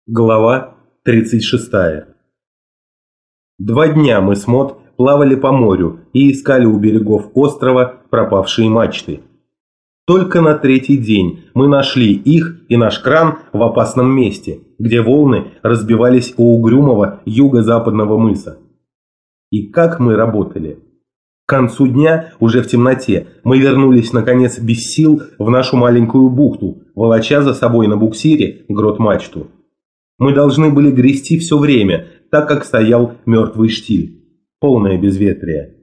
Глава 36. 2 дня мы с Мот плавали по морю и искали у берегов острова пропавшие мачты. Только на 3-й день мы нашли их и наш кран в опасном месте, где волны разбивались у угрюмого юго-западного мыса. И как мы работали! К концу дня, уже в темноте, мы вернулись наконец без сил в нашу маленькую бухту, волоча за собой на буксире грот-мачту. Мы должны были грести все время, так как стоял мертвый штиль. Полное безветрие.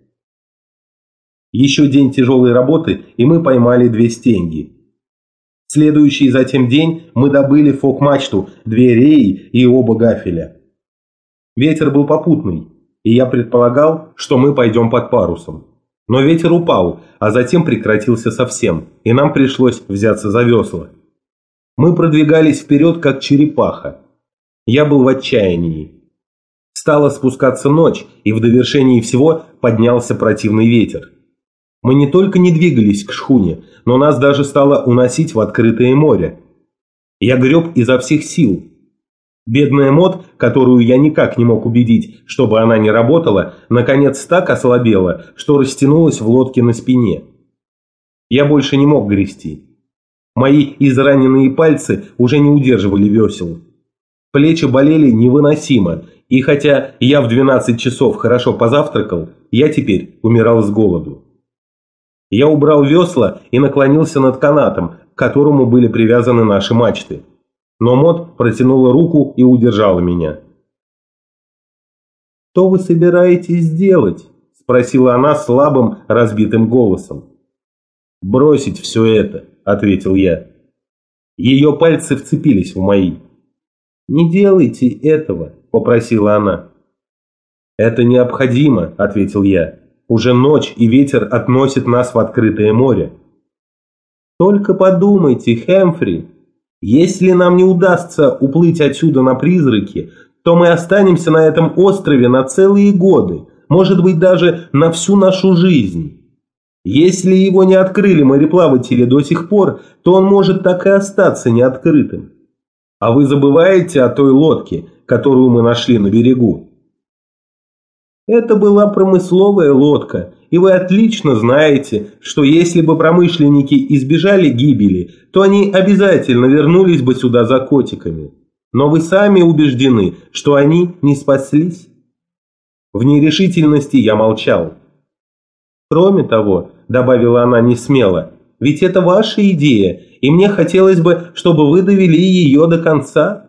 Еще день тяжелой работы, и мы поймали 2 стеньги. Следующий затем день мы добыли фок-мачту, 2 реи и оба гафеля. Ветер был попутный, и я предполагал, что мы пойдем под парусом. Но ветер упал, а затем прекратился совсем, и нам пришлось взяться за весла. Мы продвигались вперед, как черепаха. Я был в отчаянии. Стала спускаться ночь, и в довершении всего поднялся противный ветер. Мы не только не двигались к шхуне, но нас даже стало уносить в открытое море. Я греб изо всех сил. Бедная Мот, которую я никак не мог убедить, чтобы она не работала, наконец так ослабела, что растянулась в лодке на спине. Я больше не мог грести. Мои израненные пальцы уже не удерживали весел. Плечи болели невыносимо, и хотя я в 12 часов хорошо позавтракал, я теперь умирал с голоду. Я убрал весла и наклонился над канатом, к которому были привязаны наши мачты. Но Мот протянула руку и удержала меня. «Что вы собираетесь делать?» – спросила она слабым, разбитым голосом. «Бросить все это», – ответил я. Ее пальцы вцепились в мои. «Не делайте этого», – попросила она. «Это необходимо», – ответил я. «Уже ночь, и ветер относит нас в открытое море». «Только подумайте, Хэмфри, если нам не удастся уплыть отсюда на призраки, то мы останемся на этом острове на целые годы, может быть, даже на всю нашу жизнь. Если его не открыли мореплаватели до сих пор, то он может так и остаться неоткрытым. А вы забываете о той лодке, которую мы нашли на берегу? Это была промысловая лодка, и вы отлично знаете, что если бы промышленники избежали гибели, то они обязательно вернулись бы сюда за котиками. Но вы сами убеждены, что они не спаслись. В нерешительности я молчал. Кроме того, добавила она несмело, ведь это ваша идея, и мне хотелось бы, чтобы вы довели ее до конца.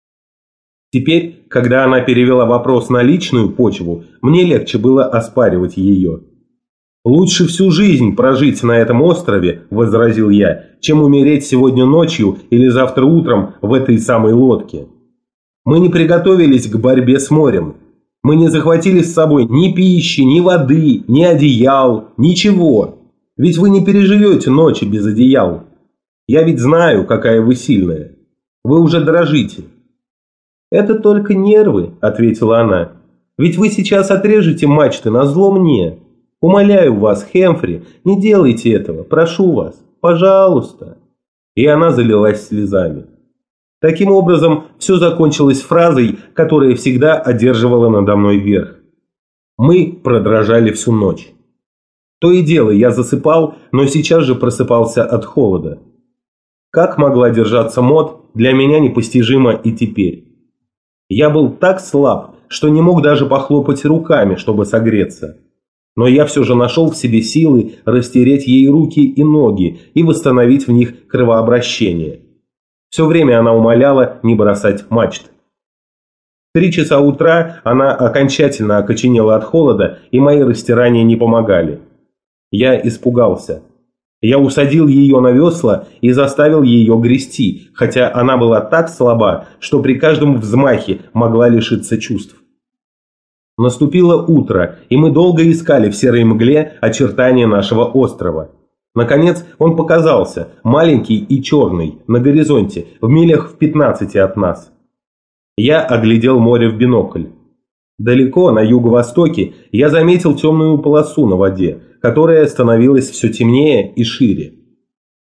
Теперь, когда она перевела вопрос на личную почву, мне легче было оспаривать ее. «Лучше всю жизнь прожить на этом острове, – возразил я, – чем умереть сегодня ночью или завтра утром в этой самой лодке. Мы не приготовились к борьбе с морем. Мы не захватили с собой ни пищи, ни воды, ни одеял, ничего. Ведь вы не переживете ночи без одеял. Я ведь знаю, какая вы сильная. Вы уже дрожите». «Это только нервы», – ответила она. «Ведь вы сейчас отрежете мачты назло мне. Умоляю вас, Хэмфри, не делайте этого, прошу вас, пожалуйста». И она залилась слезами. Таким образом, все закончилось фразой, которая всегда одерживала надо мной верх. Мы продрожали всю ночь. То и дело, я засыпал, но сейчас же просыпался от холода. Как могла держаться Мот, для меня непостижимо и теперь. Я был так слаб, что не мог даже похлопать руками, чтобы согреться. Но я все же нашел в себе силы растереть ей руки и ноги и восстановить в них кровообращение. Все время она умоляла не бросать мачт. В 3 часа утра она окончательно окоченела от холода, и мои растирания не помогали. Я испугался. Я усадил ее на весла и заставил ее грести, хотя она была так слаба, что при каждом взмахе могла лишиться чувств. Наступило утро, и мы долго искали в серой мгле очертания нашего острова. Наконец он показался, маленький и черный, на горизонте, в милях в 15 от нас. Я оглядел море в бинокль. Далеко, на юго-востоке, я заметил темную полосу на воде, которая становилась все темнее и шире.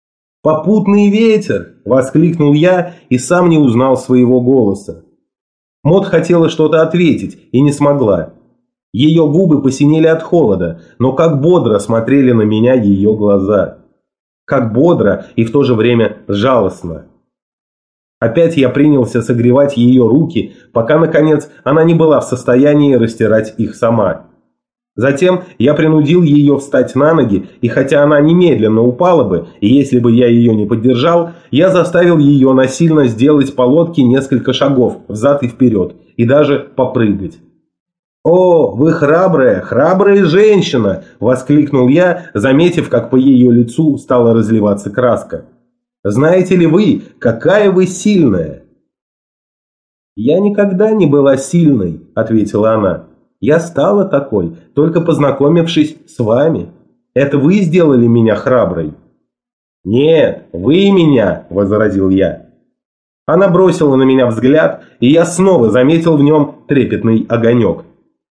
«Попутный ветер!» – воскликнул я и сам не узнал своего голоса. Мот хотела что-то ответить и не смогла. Ее губы посинели от холода, но как бодро смотрели на меня ее глаза. Как бодро и в то же время жалостно. Опять я принялся согревать ее руки, пока, наконец, она не была в состоянии растирать их сама. Затем я принудил ее встать на ноги, и хотя она немедленно упала бы, и если бы я ее не поддержал, я заставил ее насильно сделать по лодке несколько шагов взад и вперед, и даже попрыгать. «О, вы храбрая, храбрая женщина!» – воскликнул я, заметив, как по ее лицу стала разливаться краска. «Знаете ли вы, какая вы сильная?» «Я никогда не была сильной», – ответила она. «Я стала такой, только познакомившись с вами. Это вы сделали меня храброй». «Нет, вы меня», – возразил я. Она бросила на меня взгляд, и я снова заметил в нем трепетный огонек.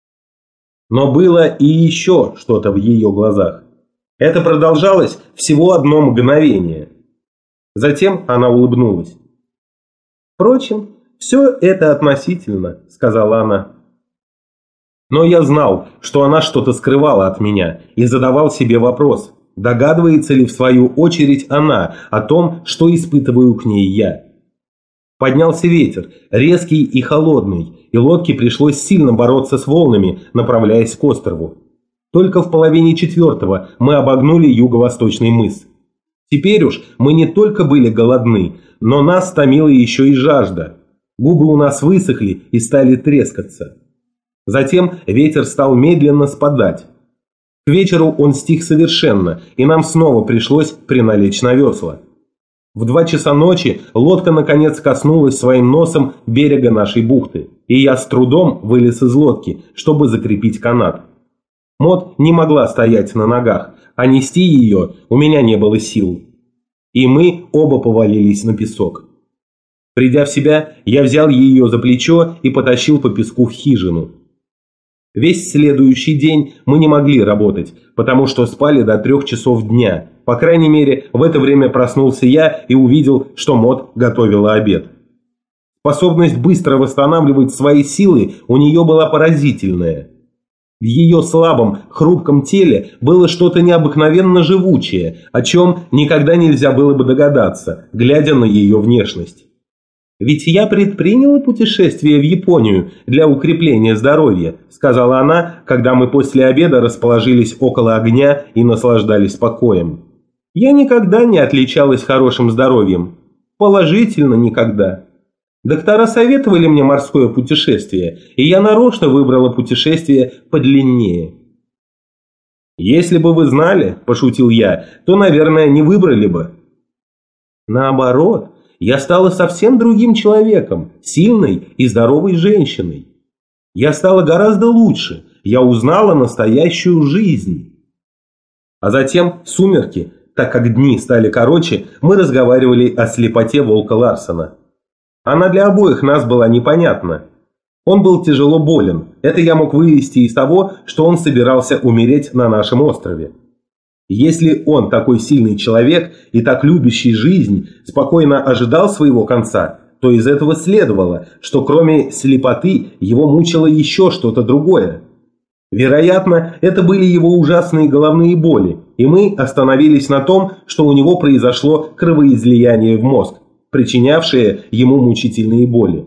Но было и еще что-то в ее глазах. Это продолжалось всего одно мгновение. Затем она улыбнулась. «Впрочем, все это относительно», – сказала она. Но я знал, что она что-то скрывала от меня, и задавал себе вопрос, догадывается ли в свою очередь она о том, что испытываю к ней я. Поднялся ветер, резкий и холодный, и лодке пришлось сильно бороться с волнами, направляясь к острову. Только в половине четвертого мы обогнули юго-восточный мыс. Теперь уж мы не только были голодны, но нас томила еще и жажда. Губы у нас высохли и стали трескаться. Затем ветер стал медленно спадать. К вечеру он стих совершенно, и нам снова пришлось приналечь на весла. В 2 часа ночи лодка наконец коснулась своим носом берега нашей бухты, и я с трудом вылез из лодки, чтобы закрепить канат. Мот не могла стоять на ногах, а нести ее у меня не было сил. И мы оба повалились на песок. Придя в себя, я взял ее за плечо и потащил по песку в хижину. Весь следующий день мы не могли работать, потому что спали до 3 часов дня. По крайней мере, в это время проснулся я и увидел, что Мот готовила обед. Способность быстро восстанавливать свои силы у нее была поразительная. В ее слабом, хрупком теле было что-то необыкновенно живучее, о чем никогда нельзя было бы догадаться, глядя на ее внешность. «Ведь я предприняла путешествие в Японию для укрепления здоровья», сказала она, когда мы после обеда расположились около огня и наслаждались покоем. «Я никогда не отличалась хорошим здоровьем. Положительно никогда. Доктора советовали мне морское путешествие, и я нарочно выбрала путешествие подлиннее». «Если бы вы знали, – пошутил я, – то, наверное, не выбрали бы». «Наоборот. Я стала совсем другим человеком, сильной и здоровой женщиной. Я стала гораздо лучше, я узнала настоящую жизнь». А затем в сумерки, так как дни стали короче, мы разговаривали о слепоте Волка Ларсена. Она для обоих нас была непонятна. Он был тяжело болен, это я мог вывести из того, что он собирался умереть на нашем острове. Если он, такой сильный человек и так любящий жизнь, спокойно ожидал своего конца, то из этого следовало, что кроме слепоты его мучило еще что-то другое. Вероятно, это были его ужасные головные боли, и мы остановились на том, что у него произошло кровоизлияние в мозг, причинявшее ему мучительные боли.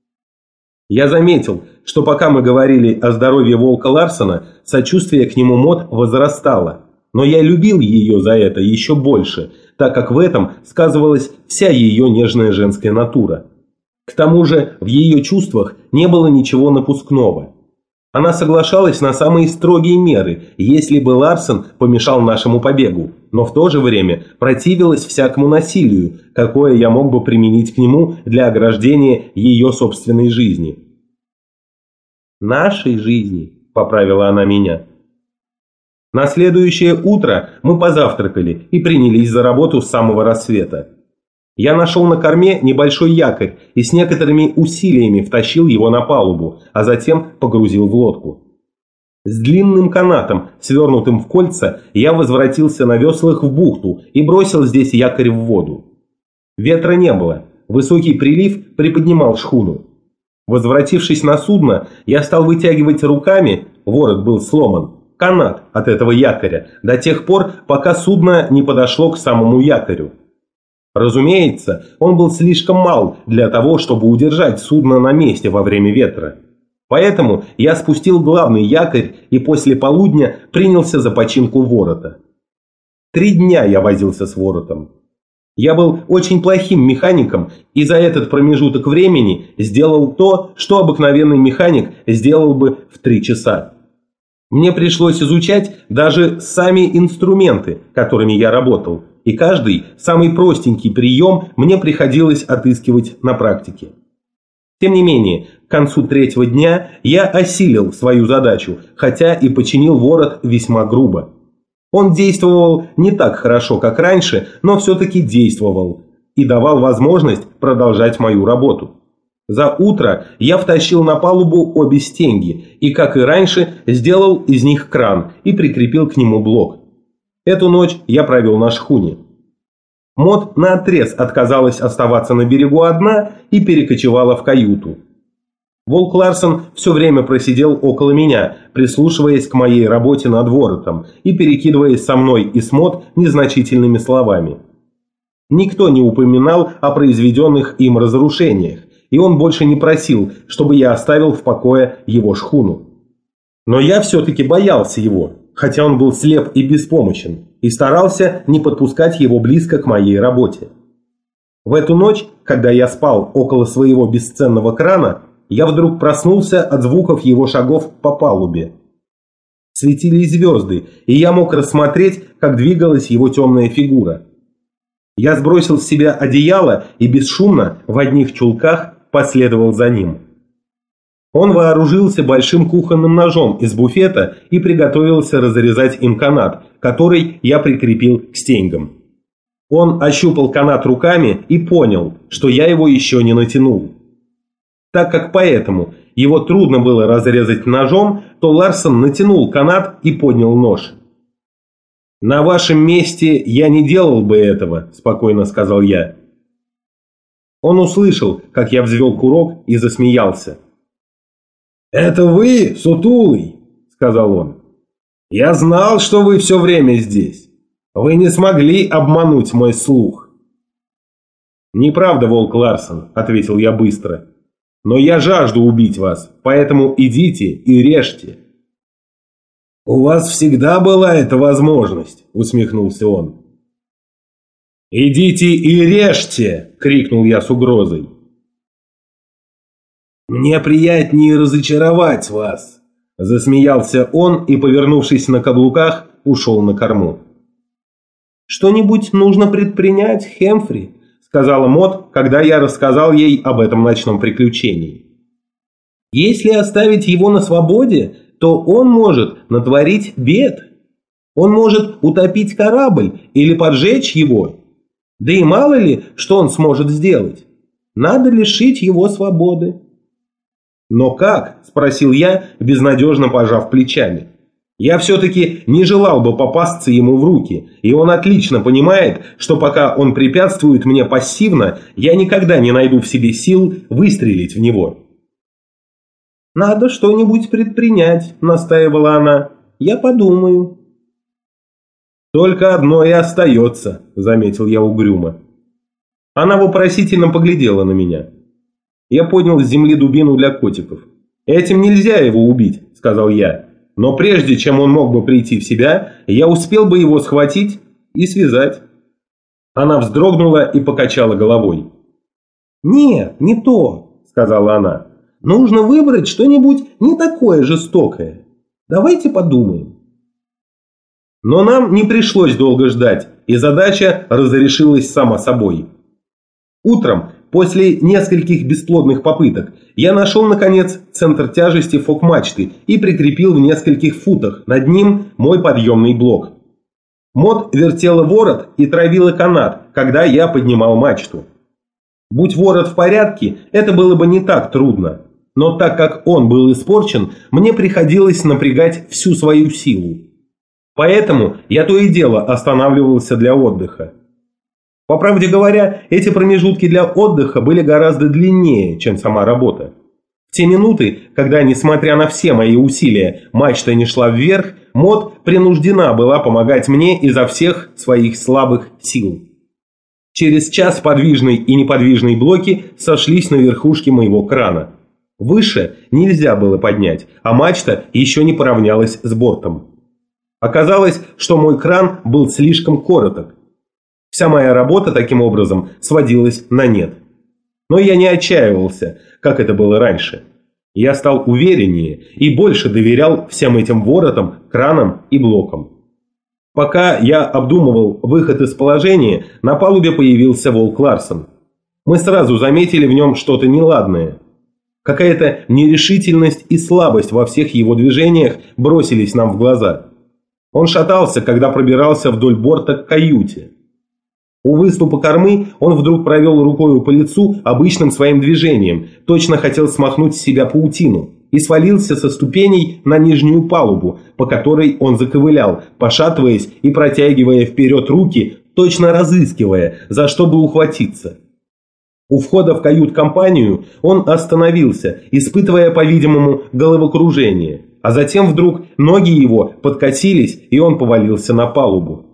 Я заметил, что пока мы говорили о здоровье Волка Ларсена, сочувствие к нему Мот возрастало. Но я любил ее за это еще больше, так как в этом сказывалась вся ее нежная женская натура. К тому же в ее чувствах не было ничего напускного. Она соглашалась на самые строгие меры, если бы Ларсен помешал нашему побегу, но в то же время противилась всякому насилию, какое я мог бы применить к нему для ограждения ее собственной жизни. «Нашей жизни», – поправила она меня. На следующее утро мы позавтракали и принялись за работу с самого рассвета. Я нашел на корме небольшой якорь и с некоторыми усилиями втащил его на палубу, а затем погрузил в лодку. С длинным канатом, свернутым в кольца, я возвратился на веслах в бухту и бросил здесь якорь в воду. Ветра не было, высокий прилив приподнимал шхуну. Возвратившись на судно, я стал вытягивать руками, ворот был сломан, канат от этого якоря, до тех пор, пока судно не подошло к самому якорю. Разумеется, он был слишком мал для того, чтобы удержать судно на месте во время ветра. Поэтому я спустил главный якорь и после полудня принялся за починку ворота. 3 дня я возился с воротом. Я был очень плохим механиком и за этот промежуток времени сделал то, что обыкновенный механик сделал бы в 3 часа. Мне пришлось изучать даже сами инструменты, которыми я работал, и каждый самый простенький прием мне приходилось отыскивать на практике. Тем не менее, к концу 3-го дня я осилил свою задачу, хотя и починил ворот весьма грубо. Он действовал не так хорошо, как раньше, но все-таки действовал и давал возможность продолжать мою работу. За утро я втащил на палубу обе стенги и, как и раньше, сделал из них кран и прикрепил к нему блок. Эту ночь я провел на шхуне. Мот наотрез отказалась оставаться на берегу одна и перекочевала в каюту. Волк Ларсон все время просидел около меня, прислушиваясь к моей работе над воротом и перекидываясь со мной и с Мот незначительными словами. Никто не упоминал о произведенных им разрушениях, и он больше не просил, чтобы я оставил в покое его шхуну. Но я все-таки боялся его, хотя он был слеп и беспомощен, и старался не подпускать его близко к моей работе. В эту ночь, когда я спал около своего бесценного крана, я вдруг проснулся от звуков его шагов по палубе. Светились звезды, и я мог рассмотреть, как двигалась его темная фигура. Я сбросил с себя одеяло и бесшумно, в одних чулках, последовал за ним. Он вооружился большим кухонным ножом из буфета и приготовился разрезать им канат, который я прикрепил к стеньгам. Он ощупал канат руками и понял, что я его еще не натянул. Так как поэтому его трудно было разрезать ножом, то Ларсон натянул канат и поднял нож. «На вашем месте я не делал бы этого», – спокойно сказал я. Он услышал, как я взвел курок и засмеялся. «Это вы, сутулый?» – сказал он. «Я знал, что вы все время здесь. Вы не смогли обмануть мой слух». «Неправда, волк Ларсон», – ответил я быстро. «Но я жажду убить вас, поэтому идите и режьте». «У вас всегда была эта возможность», – усмехнулся он. «Идите и режьте!» – крикнул я с угрозой. «Мне приятнее разочаровать вас», – засмеялся он и, повернувшись на каблуках, ушел на корму. «Что-нибудь нужно предпринять, Хэмфри», – сказала Мот, когда я рассказал ей об этом ночном приключении. «Если оставить его на свободе, то он может натворить бед. Он может утопить корабль или поджечь его. Да и мало ли, что он сможет сделать. Надо лишить его свободы». «Но как?» – спросил я, безнадежно пожав плечами. «Я все-таки не желал бы попасться ему в руки, и он отлично понимает, что пока он препятствует мне пассивно, я никогда не найду в себе сил выстрелить в него». «Надо что-нибудь предпринять», – настаивала она. «Я подумаю». «Только одно и остается», – заметил я угрюмо. Она вопросительно поглядела на меня. Я поднял с земли дубину для котиков. «Этим нельзя его убить», – сказал я. «Но прежде чем он мог бы прийти в себя, я успел бы его схватить и связать». Она вздрогнула и покачала головой. «Нет, не то», – сказала она. «Нужно выбрать что-нибудь не такое жестокое. Давайте подумаем». Но нам не пришлось долго ждать, и задача разрешилась сама собой. Утром, после нескольких бесплодных попыток, я нашел, наконец, центр тяжести фок-мачты и прикрепил в нескольких футах над ним мой подъемный блок. Мот вертела ворот и травила канат, когда я поднимал мачту. Будь ворот в порядке, это было бы не так трудно. Но так как он был испорчен, мне приходилось напрягать всю свою силу. Поэтому я то и дело останавливался для отдыха. По правде говоря, эти промежутки для отдыха были гораздо длиннее, чем сама работа. В те минуты, когда, несмотря на все мои усилия, мачта не шла вверх, Мод принуждена была помогать мне изо всех своих слабых сил. Через час подвижные и неподвижные блоки сошлись на верхушке моего крана. Выше нельзя было поднять, а мачта еще не поравнялась с бортом. Оказалось, что мой кран был слишком короток. Вся моя работа таким образом сводилась на нет. Но я не отчаивался, как это было раньше. Я стал увереннее и больше доверял всем этим воротам, кранам и блокам. Пока я обдумывал выход из положения, на палубе появился Волк Ларсен. Мы сразу заметили в нем что-то неладное. Какая-то нерешительность и слабость во всех его движениях бросились нам в глаза. Он шатался, когда пробирался вдоль борта к каюте. У выступа кормы он вдруг провел рукою по лицу обычным своим движением, точно хотел смахнуть с себя паутину, и свалился со ступеней на нижнюю палубу, по которой он заковылял, пошатываясь и протягивая вперед руки, точно разыскивая, за что бы ухватиться. У входа в кают-компанию он остановился, испытывая, по-видимому, головокружение, а затем вдруг ноги его подкосились, и он повалился на палубу.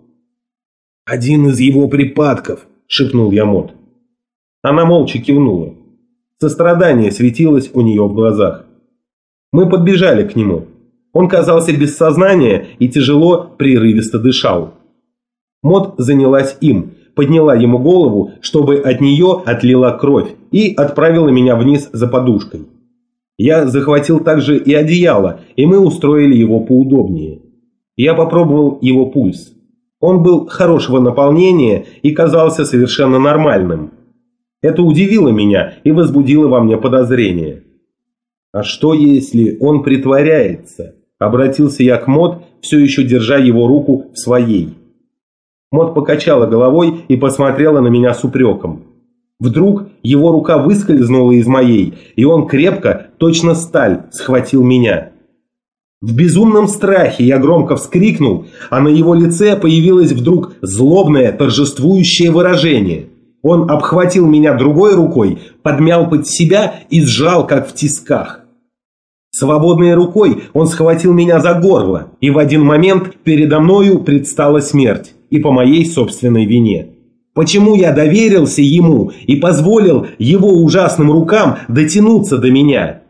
«Один из его припадков», — шепнул я Мод. Она молча кивнула. Сострадание светилось у нее в глазах. Мы подбежали к нему. Он казался без сознания и тяжело, прерывисто дышал. Мод занялась им, подняла ему голову, чтобы от нее отлила кровь, и отправила меня вниз за подушкой. Я захватил также и одеяло, и мы устроили его поудобнее. Я попробовал его пульс. Он был хорошего наполнения и казался совершенно нормальным. Это удивило меня и возбудило во мне подозрение. «А что, если он притворяется?» – обратился я к Мод, все еще держа его руку в своей. Мод покачала головой и посмотрела на меня с упреком. Вдруг его рука выскользнула из моей, и он крепко, точно сталь, схватил меня. В безумном страхе я громко вскрикнул, а на его лице появилось вдруг злобное, торжествующее выражение. Он обхватил меня другой рукой, подмял под себя и сжал, как в тисках. Свободной рукой он схватил меня за горло, и в один момент передо мною предстала смерть, и по моей собственной вине. Почему я доверился ему и позволил его ужасным рукам дотянуться до меня?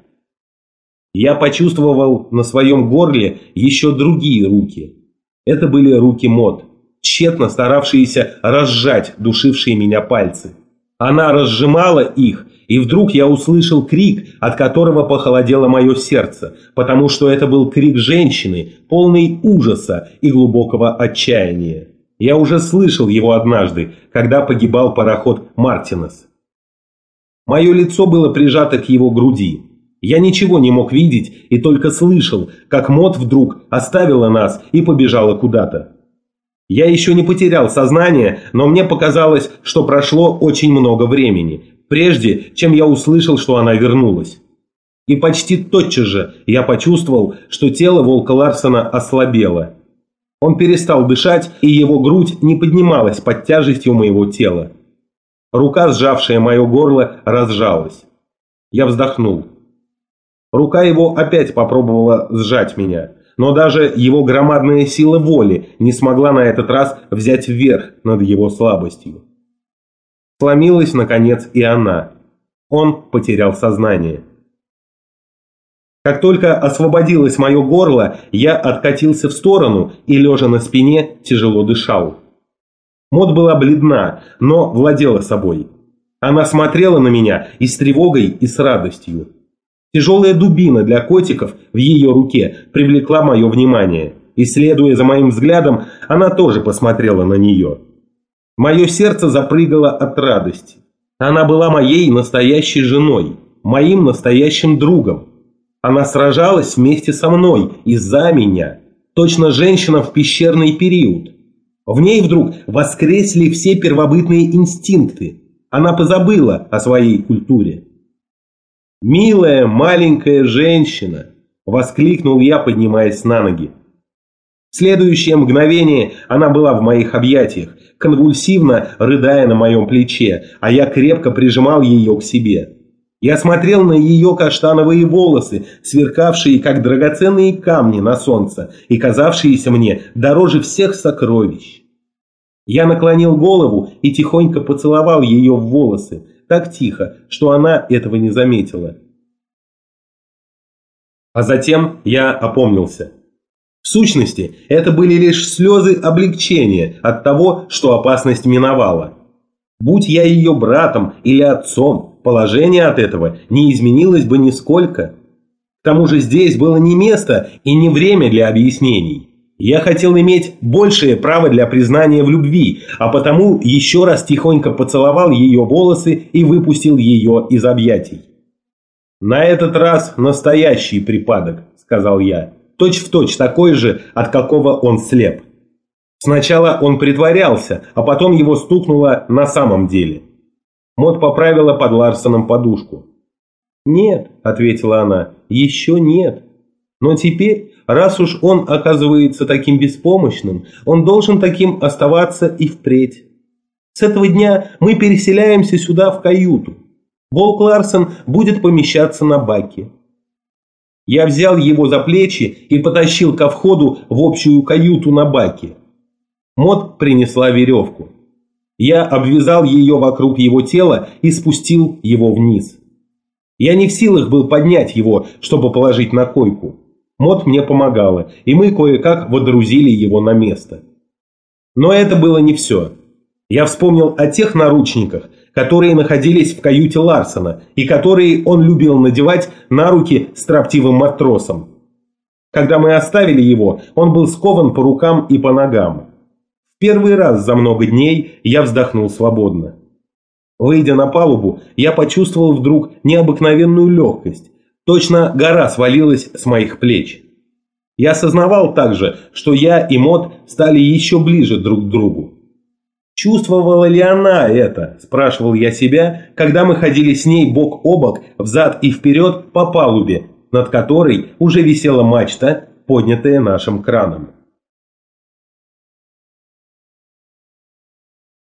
Я почувствовал на своем горле еще другие руки. Это были руки Мод, тщетно старавшиеся разжать душившие меня пальцы. Она разжимала их, и вдруг я услышал крик, от которого похолодело мое сердце, потому что это был крик женщины, полный ужаса и глубокого отчаяния. Я уже слышал его однажды, когда погибал пароход «Мартинес». Мое лицо было прижато к его груди. Я ничего не мог видеть и только слышал, как Мод вдруг оставила нас и побежала куда-то. Я еще не потерял сознание, но мне показалось, что прошло очень много времени, прежде чем я услышал, что она вернулась. И почти тотчас же я почувствовал, что тело Волка Ларсена ослабело. Он перестал дышать, и его грудь не поднималась под тяжестью моего тела. Рука, сжавшая мое горло, разжалась. Я вздохнул. Рука его опять попробовала сжать меня, но даже его громадная сила воли не смогла на этот раз взять вверх над его слабостью. Сломилась, наконец, и она. Он потерял сознание. Как только освободилось мое горло, я откатился в сторону и, лежа на спине, тяжело дышал. Мод была бледна, но владела собой. Она смотрела на меня и с тревогой, и с радостью. Тяжелая дубина для котиков в ее руке привлекла мое внимание, и, следуя за моим взглядом, она тоже посмотрела на нее. Мое сердце запрыгало от радости. Она была моей настоящей женой, моим настоящим другом. Она сражалась вместе со мной и за меня, точно женщина в пещерный период. В ней вдруг воскресли все первобытные инстинкты. Она позабыла о своей культуре. «Милая маленькая женщина!» – воскликнул я, поднимаясь на ноги. В следующее мгновение она была в моих объятиях, конвульсивно рыдая на моем плече, а я крепко прижимал ее к себе. Я смотрел на ее каштановые волосы, сверкавшие, как драгоценные камни на солнце, и казавшиеся мне дороже всех сокровищ. Я наклонил голову и тихонько поцеловал ее в волосы, так тихо, что она этого не заметила. А затем я опомнился. В сущности, это были лишь слезы облегчения от того, что опасность миновала. Будь я ее братом или отцом, положение от этого не изменилось бы нисколько. К тому же здесь было не место и не время для объяснений. Я хотел иметь большее право для признания в любви, а потому еще раз тихонько поцеловал ее волосы и выпустил ее из объятий. «На этот раз настоящий припадок», — сказал я, точь-в-точь такой же, от какого он слеп. Сначала он притворялся, а потом его стукнуло на самом деле. Мот поправила под Ларсоном подушку. «Нет», — ответила она, — «еще нет. Но теперь, раз уж он оказывается таким беспомощным, он должен таким оставаться и впредь. С этого дня мы переселяемся сюда в каюту. Волк Ларсон будет помещаться на баке». Я взял его за плечи и потащил ко входу в общую каюту на баке. Мот принесла веревку. Я обвязал ее вокруг его тела и спустил его вниз. Я не в силах был поднять его, чтобы положить на койку. Мот мне помогала, и мы кое-как водрузили его на место. Но это было не все. Я вспомнил о тех наручниках, которые находились в каюте Ларсона и которые он любил надевать на руки строптивым матросам. Когда мы оставили его, он был скован по рукам и по ногам. В первый раз за много дней я вздохнул свободно. Выйдя на палубу, я почувствовал вдруг необыкновенную легкость. Точно гора свалилась с моих плеч. Я осознавал также, что я и Мот стали еще ближе друг к другу. Чувствовала ли она это, спрашивал я себя, когда мы ходили с ней бок о бок, взад и вперед по палубе, над которой уже висела мачта, поднятая нашим краном.